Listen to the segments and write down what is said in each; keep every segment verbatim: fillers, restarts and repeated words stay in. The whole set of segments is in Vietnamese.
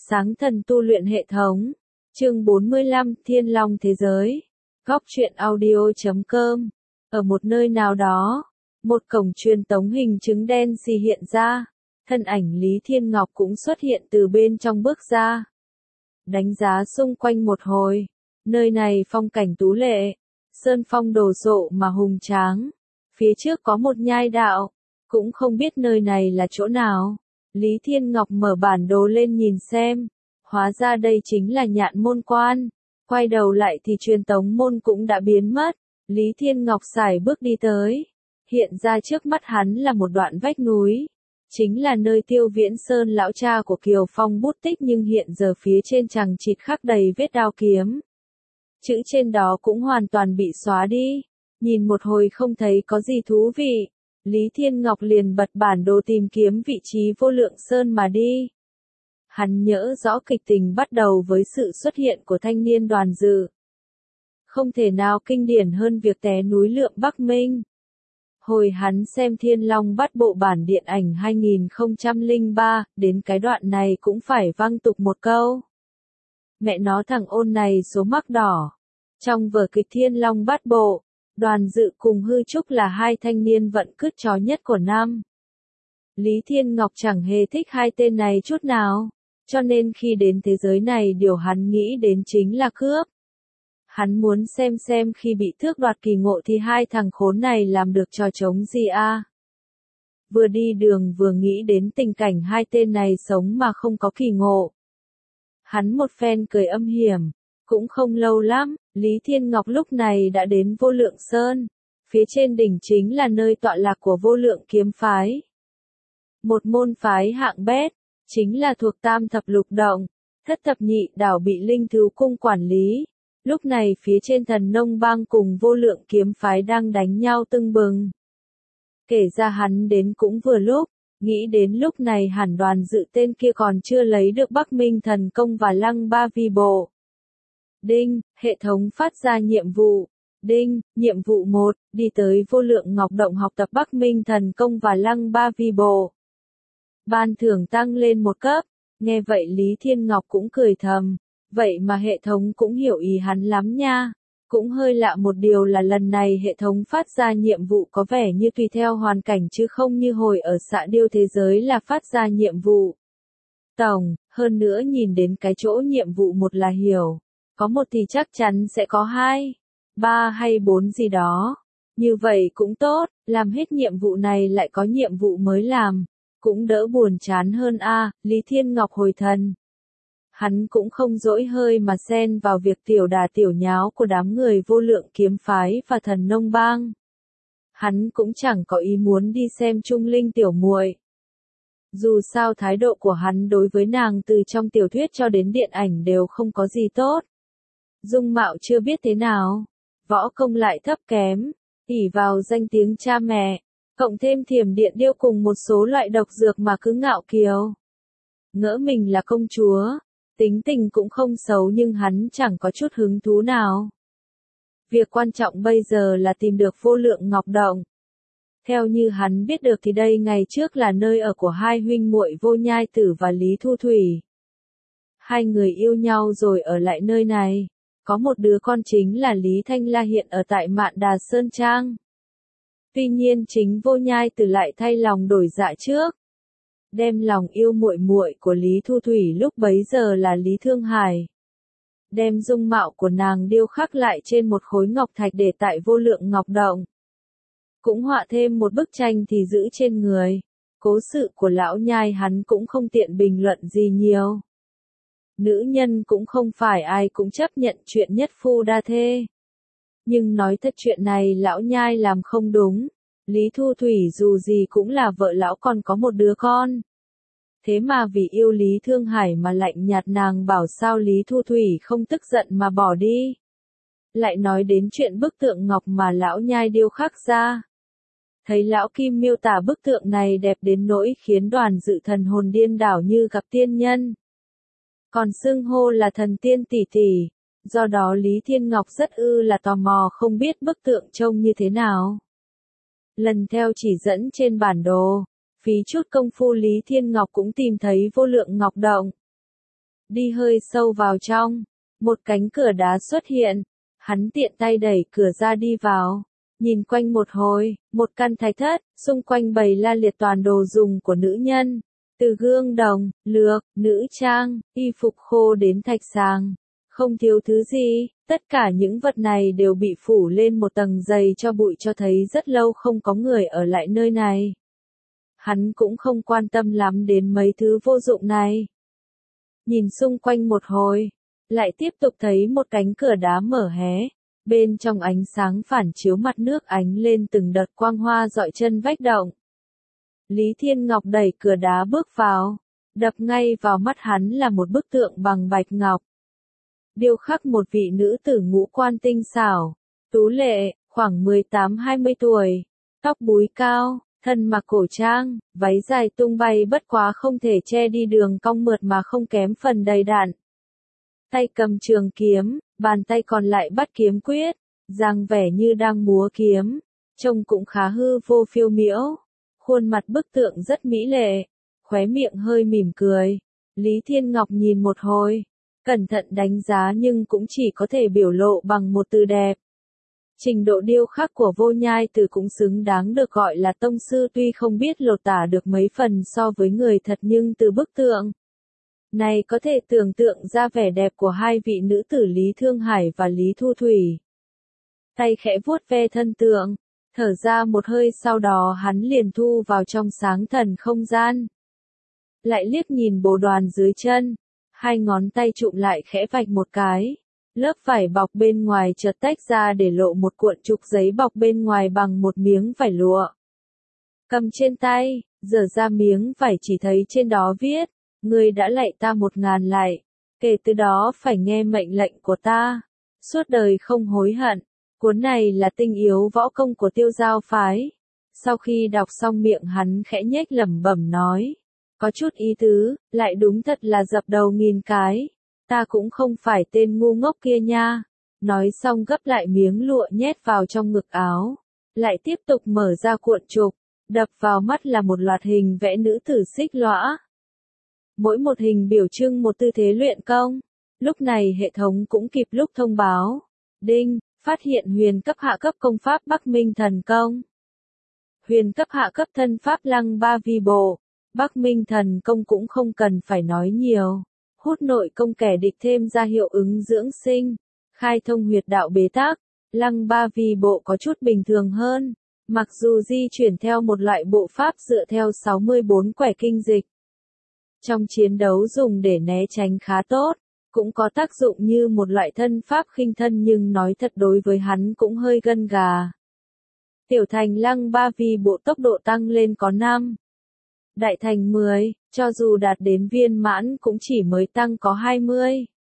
Sáng thần tu luyện hệ thống. Chương bốn mươi lăm, Thiên Long thế giới. Góc truyện audio chấm com. Ở một nơi nào đó, một cổng truyền tống hình chứng đen xì hiện ra. Thân ảnh Lý Thiên Ngọc cũng xuất hiện từ bên trong bước ra. Đánh giá xung quanh một hồi. Nơi này phong cảnh tú lệ. Sơn phong đồ sộ mà hùng tráng. Phía trước có một nhai đạo. Cũng không biết nơi này là chỗ nào. Lý Thiên Ngọc mở bản đồ lên nhìn xem. Hóa ra đây chính là Nhạn môn quan. Quay đầu lại thì truyền tống môn cũng đã biến mất. Lý Thiên Ngọc sải bước đi tới. Hiện ra trước mắt hắn là một đoạn vách núi. Chính là nơi Tiêu Viễn Sơn lão cha của Kiều Phong bút tích, nhưng hiện giờ phía trên chằng chịt khắc đầy vết đao kiếm. Chữ trên đó cũng hoàn toàn bị xóa đi. Nhìn một hồi không thấy có gì thú vị. Lý Thiên Ngọc liền bật bản đồ tìm kiếm vị trí Vô Lượng Sơn mà đi. Hắn nhớ rõ kịch tình bắt đầu với sự xuất hiện của thanh niên Đoàn Dự. Không thể nào kinh điển hơn việc té núi Lượng Bắc Minh. Hồi hắn xem Thiên Long Bát Bộ bản điện ảnh hai nghìn không trăm lẻ ba, đến cái đoạn này cũng phải văng tục một câu. Mẹ nó thằng ôn này số mắc đỏ. Trong vở kịch Thiên Long Bát Bộ, Đoàn Dự cùng Hư Trúc là hai thanh niên vận cứt chó nhất của năm. Lý Thiên Ngọc chẳng hề thích hai tên này chút nào, cho nên khi đến thế giới này điều hắn nghĩ đến chính là cướp. Hắn muốn xem xem khi bị tước đoạt kỳ ngộ thì hai thằng khốn này làm được trò trống gì a. Vừa đi đường vừa nghĩ đến tình cảnh hai tên này sống mà không có kỳ ngộ. Hắn một phen cười âm hiểm. Cũng không lâu lắm, Lý Thiên Ngọc lúc này đã đến Vô Lượng Sơn. Phía trên đỉnh chính là nơi tọa lạc của Vô Lượng kiếm phái. Một môn phái hạng bét, chính là thuộc tam thập lục động, thất thập nhị đảo bị Linh Thứ Cung quản lý. Lúc này phía trên Thần Nông Bang cùng Vô Lượng kiếm phái đang đánh nhau tưng bừng. Kể ra hắn đến cũng vừa lúc, nghĩ đến lúc này hẳn Đoàn Dự tên kia còn chưa lấy được Bắc Minh thần công và Lăng Ba Vi Bộ. Đinh, hệ thống phát ra nhiệm vụ. Đinh, nhiệm vụ một, đi tới Vô Lượng Ngọc Động học tập Bắc Minh thần công và Lăng Ba Vi Bộ. Ban thưởng tăng lên một cấp. Nghe vậy Lý Thiên Ngọc cũng cười thầm. Vậy mà hệ thống cũng hiểu ý hắn lắm nha. Cũng hơi lạ một điều là lần này hệ thống phát ra nhiệm vụ có vẻ như tùy theo hoàn cảnh chứ không như hồi ở Xạ Điêu thế giới là phát ra nhiệm vụ tổng. Hơn nữa nhìn đến cái chỗ nhiệm vụ một là hiểu. Có một thì chắc chắn sẽ có hai, ba hay bốn gì đó. Như vậy cũng tốt, làm hết nhiệm vụ này lại có nhiệm vụ mới làm. Cũng đỡ buồn chán hơn a. Lý Thiên Ngọc hồi thần. Hắn cũng không dỗi hơi mà xen vào việc tiểu đà tiểu nháo của đám người Vô Lượng kiếm phái và Thần Nông Bang. Hắn cũng chẳng có ý muốn đi xem Trung Linh tiểu muội. Dù sao thái độ của hắn đối với nàng từ trong tiểu thuyết cho đến điện ảnh đều không có gì tốt. Dung mạo chưa biết thế nào, võ công lại thấp kém, ỷ vào danh tiếng cha mẹ, cộng thêm thiểm điện điêu cùng một số loại độc dược mà cứ ngạo kiều. Ngỡ mình là công chúa, tính tình cũng không xấu nhưng hắn chẳng có chút hứng thú nào. Việc quan trọng bây giờ là tìm được Vô Lượng Ngọc Động. Theo như hắn biết được thì đây ngày trước là nơi ở của hai huynh muội Vô Nhai Tử và Lý Thu Thủy. Hai người yêu nhau rồi ở lại nơi này. Có một đứa con chính là Lý Thanh La hiện ở tại Mạn Đà Sơn Trang. Tuy nhiên chính Vô Nhai Tử lại thay lòng đổi dạ trước. Đem lòng yêu muội muội của Lý Thu Thủy lúc bấy giờ là Lý Thương Hải. Đem dung mạo của nàng điêu khắc lại trên một khối ngọc thạch để tại Vô Lượng Ngọc Động. Cũng họa thêm một bức tranh thì giữ trên người. Cố sự của lão nhai hắn cũng không tiện bình luận gì nhiều. Nữ nhân cũng không phải ai cũng chấp nhận chuyện nhất phu đa thê. Nhưng nói thật chuyện này lão nhai làm không đúng. Lý Thu Thủy dù gì cũng là vợ lão còn có một đứa con. Thế mà vì yêu Lý Thương Hải mà lạnh nhạt nàng bảo sao Lý Thu Thủy không tức giận mà bỏ đi. Lại nói đến chuyện bức tượng ngọc mà lão nhai điêu khắc ra. Thấy lão Kim miêu tả bức tượng này đẹp đến nỗi khiến Đoàn Dự thần hồn điên đảo như gặp tiên nhân. Còn xưng hô là thần tiên tỷ tỷ, do đó Lý Thiên Ngọc rất ư là tò mò không biết bức tượng trông như thế nào. Lần theo chỉ dẫn trên bản đồ, phí chút công phu Lý Thiên Ngọc cũng tìm thấy Vô Lượng Ngọc Động. đi hơi sâu vào trong. Một cánh cửa đá xuất hiện. Hắn tiện tay đẩy cửa ra đi vào. Nhìn quanh một hồi, một căn thạch thất, xung quanh bày la liệt toàn đồ dùng của nữ nhân. Từ gương đồng, lược, nữ trang, y phục khô đến thạch sàng. Không thiếu thứ gì, tất cả những vật này đều bị phủ lên một tầng dày cho bụi cho thấy rất lâu không có người ở lại nơi này. Hắn cũng không quan tâm lắm đến mấy thứ vô dụng này. Nhìn xung quanh một hồi, lại tiếp tục thấy một cánh cửa đá mở hé. Bên trong ánh sáng phản chiếu mặt nước ánh lên từng đợt quang hoa dọi chân vách động. Lý Thiên Ngọc đẩy cửa đá bước vào. Đập ngay vào mắt hắn là một bức tượng bằng bạch ngọc. Điêu khắc một vị nữ tử ngũ quan tinh xảo, tú lệ, khoảng mười tám hai mươi tuổi, tóc búi cao, thân mặc cổ trang, váy dài tung bay bất quá không thể che đi đường cong mượt mà không kém phần đầy đặn. Tay cầm trường kiếm, bàn tay còn lại bắt kiếm quyết, dáng vẻ như đang múa kiếm, trông cũng khá hư vô phiêu miễu. Khuôn mặt bức tượng rất mỹ lệ, khóe miệng hơi mỉm cười. Lý Thiên Ngọc nhìn một hồi, cẩn thận đánh giá nhưng cũng chỉ có thể biểu lộ bằng một từ đẹp. Trình độ điêu khắc của Vô Nhai Tử cũng xứng đáng được gọi là tông sư, tuy không biết lột tả được mấy phần so với người thật nhưng từ bức tượng này có thể tưởng tượng ra vẻ đẹp của hai vị nữ tử Lý Thương Hải và Lý Thu Thủy. Tay khẽ vuốt ve thân tượng, thở ra một hơi, sau đó hắn liền thu vào trong sáng thần không gian. Lại liếc nhìn bồ đoàn dưới chân, hai ngón tay chụm lại khẽ vạch một cái. Lớp vải bọc bên ngoài chợt tách ra để lộ một cuộn trục giấy bọc bên ngoài bằng một miếng vải lụa. Cầm trên tay, giở ra miếng vải chỉ thấy trên đó viết, ngươi đã lạy ta một ngàn lạy, kể từ đó phải nghe mệnh lệnh của ta, suốt đời không hối hận. Cuốn này là tinh yếu võ công của Tiêu Giao phái. Sau khi đọc xong miệng hắn khẽ nhếch lẩm bẩm nói, có chút ý tứ, lại đúng thật là dập đầu nghìn cái. Ta cũng không phải tên ngu ngốc kia nha. Nói xong gấp lại miếng lụa nhét vào trong ngực áo. Lại tiếp tục mở ra cuộn trục. Đập vào mắt là một loạt hình vẽ nữ tử xích lõa. Mỗi một hình biểu trưng một tư thế luyện công. Lúc này hệ thống cũng kịp lúc thông báo. Đinh, phát hiện huyền cấp hạ cấp công pháp Bắc Minh Thần Công. Huyền cấp hạ cấp thân pháp Lăng Ba Vi Bộ. Bắc Minh Thần Công cũng không cần phải nói nhiều. Hút nội công kẻ địch thêm ra hiệu ứng dưỡng sinh. Khai thông huyệt đạo bế tắc. Lăng Ba Vi Bộ có chút bình thường hơn. Mặc dù di chuyển theo một loại bộ pháp dựa theo sáu mươi bốn quẻ kinh dịch. Trong chiến đấu dùng để né tránh khá tốt. Cũng có tác dụng như một loại thân pháp khinh thân, nhưng nói thật đối với hắn cũng hơi gân gà. Tiểu thành Lăng Ba Vi Bộ tốc độ tăng lên có năm. Đại thành mười, cho dù đạt đến viên mãn cũng chỉ mới tăng có hai mươi.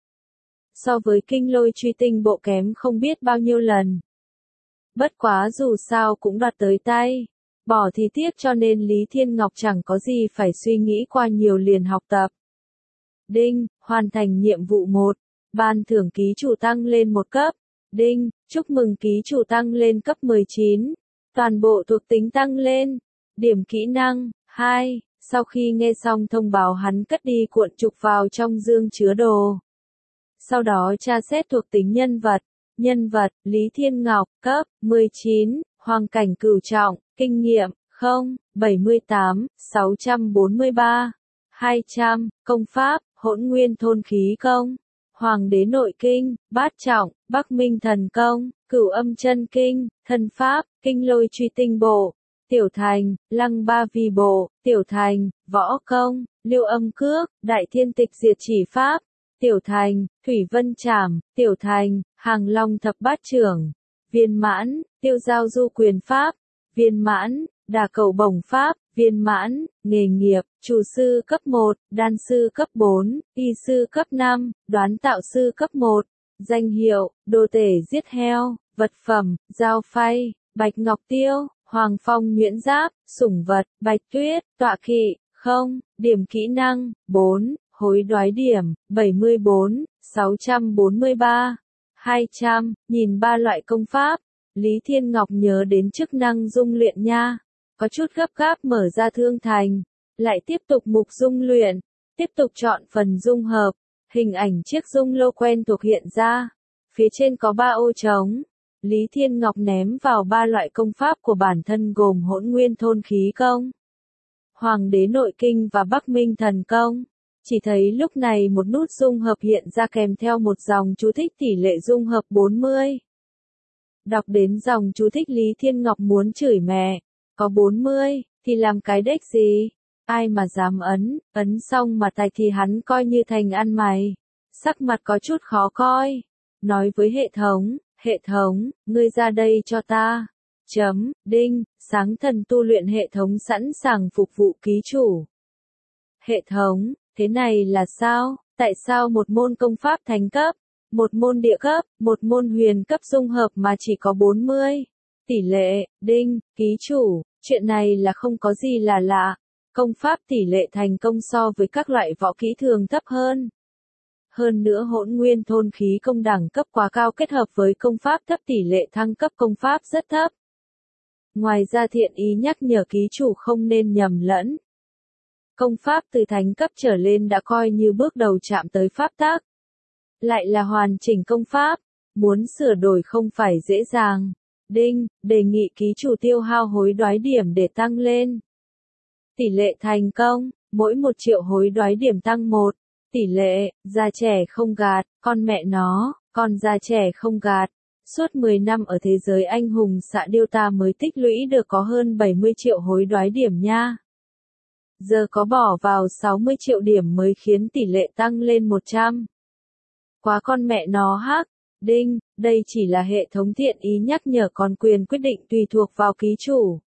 So với Kinh Lôi Truy Tinh Bộ kém không biết bao nhiêu lần. Bất quá dù sao cũng đoạt tới tay. Bỏ thì tiếc, cho nên Lý Thiên Ngọc chẳng có gì phải suy nghĩ qua nhiều, liền học tập. Đinh, hoàn thành nhiệm vụ một. Ban thưởng ký chủ tăng lên một cấp. Đinh, chúc mừng ký chủ tăng lên cấp mười chín. Toàn bộ thuộc tính tăng lên. Điểm kỹ năng, hai. Sau khi nghe xong thông báo hắn cất đi cuộn trục vào trong dương chứa đồ. Sau đó tra xét thuộc tính nhân vật. Nhân vật, Lý Thiên Ngọc, cấp mười chín, Hoàng cảnh cửu trọng, kinh nghiệm, không, bảy mươi tám, sáu trăm bốn mươi ba, hai trăm, công pháp, Hỗn Nguyên Thôn Khí Công, Hoàng đế Nội Kinh, Bát Trọng, Bắc Minh Thần Công, Cửu Âm Chân Kinh, Thân Pháp, Kinh Lôi Truy Tinh Bộ, Tiểu Thành, Lăng Ba Vi Bộ, Tiểu Thành, Võ Công, Liêu Âm Cước, Đại Thiên Tịch Diệt Chỉ Pháp, Tiểu Thành, Thủy Vân Trảm, Tiểu Thành, Hàng Long Thập Bát Trưởng, viên mãn, Tiêu Giao Du Quyền Pháp, viên mãn, Đả Cầu Bổng Pháp, viên mãn, nghề nghiệp, chủ sư cấp một, đan sư cấp bốn, y sư cấp năm, đoán tạo sư cấp một, danh hiệu, đồ tể giết heo, vật phẩm, dao phay, bạch ngọc tiêu, hoàng phong nhuyễn giáp, sủng vật, bạch tuyết, tọa kỵ, không, điểm kỹ năng, bốn, hối đoái điểm, bảy mươi bốn, sáu trăm bốn mươi ba, hai trăm, nhìn ba loại công pháp, Lý Thiên Ngọc nhớ đến chức năng dung luyện nha. Có chút gấp gáp mở ra thương thành, lại tiếp tục mục dung luyện, tiếp tục chọn phần dung hợp, Hình ảnh chiếc dung lô quen thuộc hiện ra. Phía trên có ba ô trống. Lý Thiên Ngọc ném vào ba loại công pháp của bản thân gồm Hỗn Nguyên Thôn Khí Công, Hoàng Đế Nội Kinh và Bắc Minh Thần Công. Chỉ thấy lúc này một nút dung hợp hiện ra kèm theo một dòng chú thích tỷ lệ dung hợp bốn mươi. Đọc đến dòng chú thích Lý Thiên Ngọc muốn chửi mẹ. Có bốn mươi, thì làm cái đếch gì? Ai mà dám ấn, ấn xong mà tạch thì hắn coi như thành ăn mày. Sắc mặt có chút khó coi. Nói với hệ thống, hệ thống, ngươi ra đây cho ta. Chấm, đinh, sáng thần tu luyện hệ thống sẵn sàng phục vụ ký chủ. Hệ thống, thế này là sao? Tại sao một môn công pháp thánh cấp, một môn địa cấp, một môn huyền cấp dung hợp mà chỉ có bốn mươi? Tỷ lệ, đinh, ký chủ, chuyện này là không có gì là lạ. Công pháp tỷ lệ thành công so với các loại võ kỹ thường thấp hơn. Hơn nữa Hỗn Nguyên Thôn Khí Công đẳng cấp quá cao kết hợp với công pháp thấp tỷ lệ thăng cấp công pháp rất thấp. Ngoài ra thiện ý nhắc nhở ký chủ không nên nhầm lẫn. Công pháp từ thánh cấp trở lên đã coi như bước đầu chạm tới pháp tắc. Lại là hoàn chỉnh công pháp, muốn sửa đổi không phải dễ dàng. Đinh, đề nghị ký chủ tiêu hao hối đoái điểm để tăng lên. Tỷ lệ thành công, mỗi một triệu hối đoái điểm tăng một. Tỷ lệ, già trẻ không gạt, con mẹ nó, con già trẻ không gạt. Suốt mười năm ở thế giới anh hùng xạ điêu ta mới tích lũy được có hơn bảy mươi triệu hối đoái điểm nha. Giờ có bỏ vào sáu mươi triệu điểm mới khiến tỷ lệ tăng lên một trăm. Quá con mẹ nó hắc. Đinh, đây chỉ là hệ thống thiện ý nhắc nhở còn quyền quyết định tùy thuộc vào ký chủ.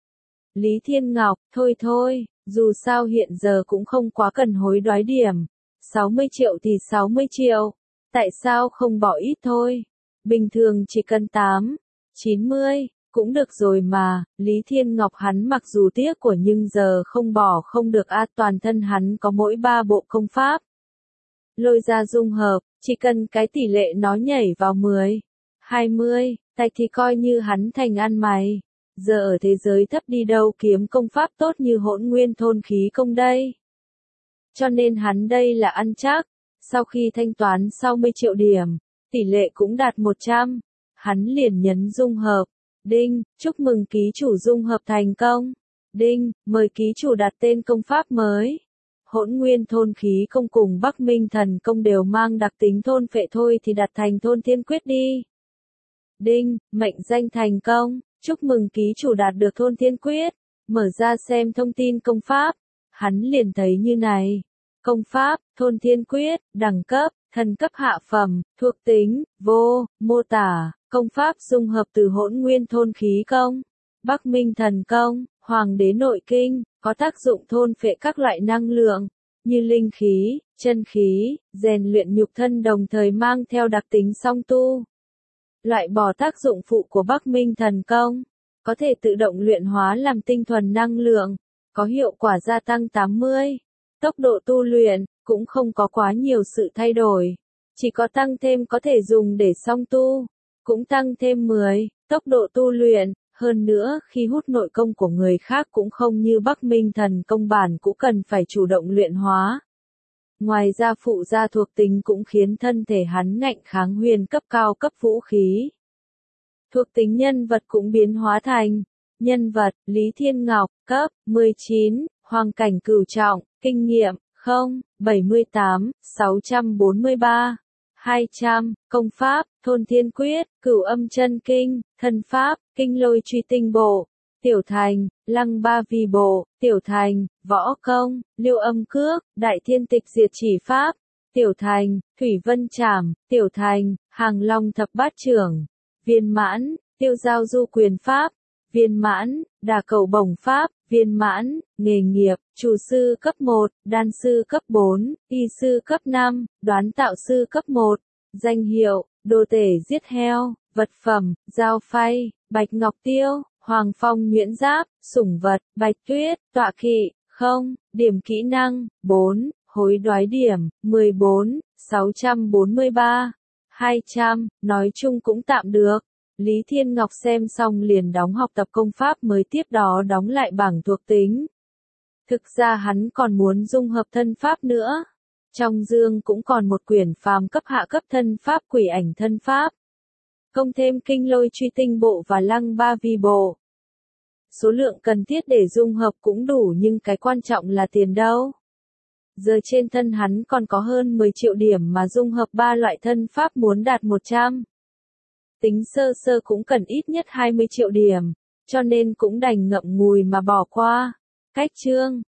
Lý Thiên Ngọc, thôi thôi, dù sao hiện giờ cũng không quá cần hối đoái điểm. sáu mươi triệu thì sáu mươi triệu. Tại sao không bỏ ít thôi? Bình thường chỉ cần tám, chín mươi, cũng được rồi mà. Lý Thiên Ngọc hắn mặc dù tiếc của nhưng giờ không bỏ không được a, toàn thân hắn có mỗi ba bộ công pháp. Lôi ra dung hợp, chỉ cần cái tỷ lệ nó nhảy vào mười, hai mươi, tạch thì coi như hắn thành ăn mày. Giờ ở thế giới thấp đi đâu kiếm công pháp tốt như Hỗn Nguyên Thôn Khí Công đây. Cho nên hắn đây là ăn chắc. Sau khi thanh toán sáu mươi triệu điểm, tỷ lệ cũng đạt một trăm. Hắn liền nhấn dung hợp. Đinh, chúc mừng ký chủ dung hợp thành công. Đinh, mời ký chủ đặt tên công pháp mới. Hỗn Nguyên Thôn Khí Công cùng Bắc Minh Thần Công đều mang đặc tính thôn phệ thôi thì đặt thành Thôn Thiên Quyết đi. Đinh, mệnh danh thành công. Chúc mừng ký chủ đạt được Thôn Thiên Quyết. Mở ra xem thông tin công pháp. Hắn liền thấy như này. Công pháp, Thôn Thiên Quyết, đẳng cấp, thần cấp hạ phẩm, thuộc tính, vô, mô tả, công pháp dung hợp từ Hỗn Nguyên Thôn Khí Công, Bắc Minh Thần Công, Hoàng Đế Nội Kinh, có tác dụng thôn phệ các loại năng lượng, như linh khí, chân khí, rèn luyện nhục thân đồng thời mang theo đặc tính song tu. Loại bỏ tác dụng phụ của Bắc Minh Thần Công, có thể tự động luyện hóa làm tinh thuần năng lượng, có hiệu quả gia tăng tám mươi. Tốc độ tu luyện, cũng không có quá nhiều sự thay đổi. Chỉ có tăng thêm có thể dùng để song tu. Cũng tăng thêm mười. Tốc độ tu luyện. Hơn nữa, khi hút nội công của người khác cũng không như Bắc Minh Thần Công bản cũng cần phải chủ động luyện hóa. Ngoài ra phụ gia thuộc tính cũng khiến thân thể hắn ngạnh kháng huyền cấp cao cấp vũ khí. Thuộc tính nhân vật cũng biến hóa thành. Nhân vật, Lý Thiên Ngọc, cấp, mười chín, Hoàng Cảnh Cửu Trọng, kinh nghiệm, không, bảy mươi tám, sáu trăm bốn mươi ba, hai trăm, công pháp, Thôn Thiên Quyết, Cửu Âm Chân Kinh, thân pháp, Kinh Lôi Truy Tinh Bộ, Tiểu Thành, Lăng Ba Vi Bộ, Tiểu Thành, Võ Công, Liêu Âm Cước, Đại Thiên Tịch Diệt Chỉ Pháp, Tiểu Thành, Thủy Vân Trảm, Tiểu Thành, Hàng Long Thập Bát Trưởng, viên mãn, Tiêu Giao Du Quyền Pháp, viên mãn, Đả Cầu Bổng Pháp, viên mãn, nghề nghiệp, chủ sư cấp một, đan sư cấp bốn, y sư cấp năm, đoán tạo sư cấp một, danh hiệu, đồ tể giết heo, vật phẩm, dao phay, bạch ngọc tiêu, hoàng phong nhuyễn giáp, sủng vật, bạch tuyết, tọa kỵ, không, điểm kỹ năng, bốn, hối đoái điểm, mười bốn, sáu trăm bốn mươi ba, hai trăm, nói chung cũng tạm được. Lý Thiên Ngọc xem xong liền đóng học tập công pháp mới tiếp đó đóng lại bảng thuộc tính. Thực ra hắn còn muốn dung hợp thân pháp nữa. Trong dương cũng còn một quyển phàm cấp hạ cấp thân pháp quỷ ảnh thân pháp. Công thêm kinh lôi truy tinh bộ và lăng ba vi bộ. Số lượng cần thiết để dung hợp cũng đủ nhưng cái quan trọng là tiền đâu. Giờ trên thân hắn còn có hơn mười triệu điểm mà dung hợp ba loại thân pháp muốn đạt một trăm. Tính sơ sơ cũng cần ít nhất hai mươi triệu điểm, cho nên cũng đành ngậm ngùi mà bỏ qua. Cách chương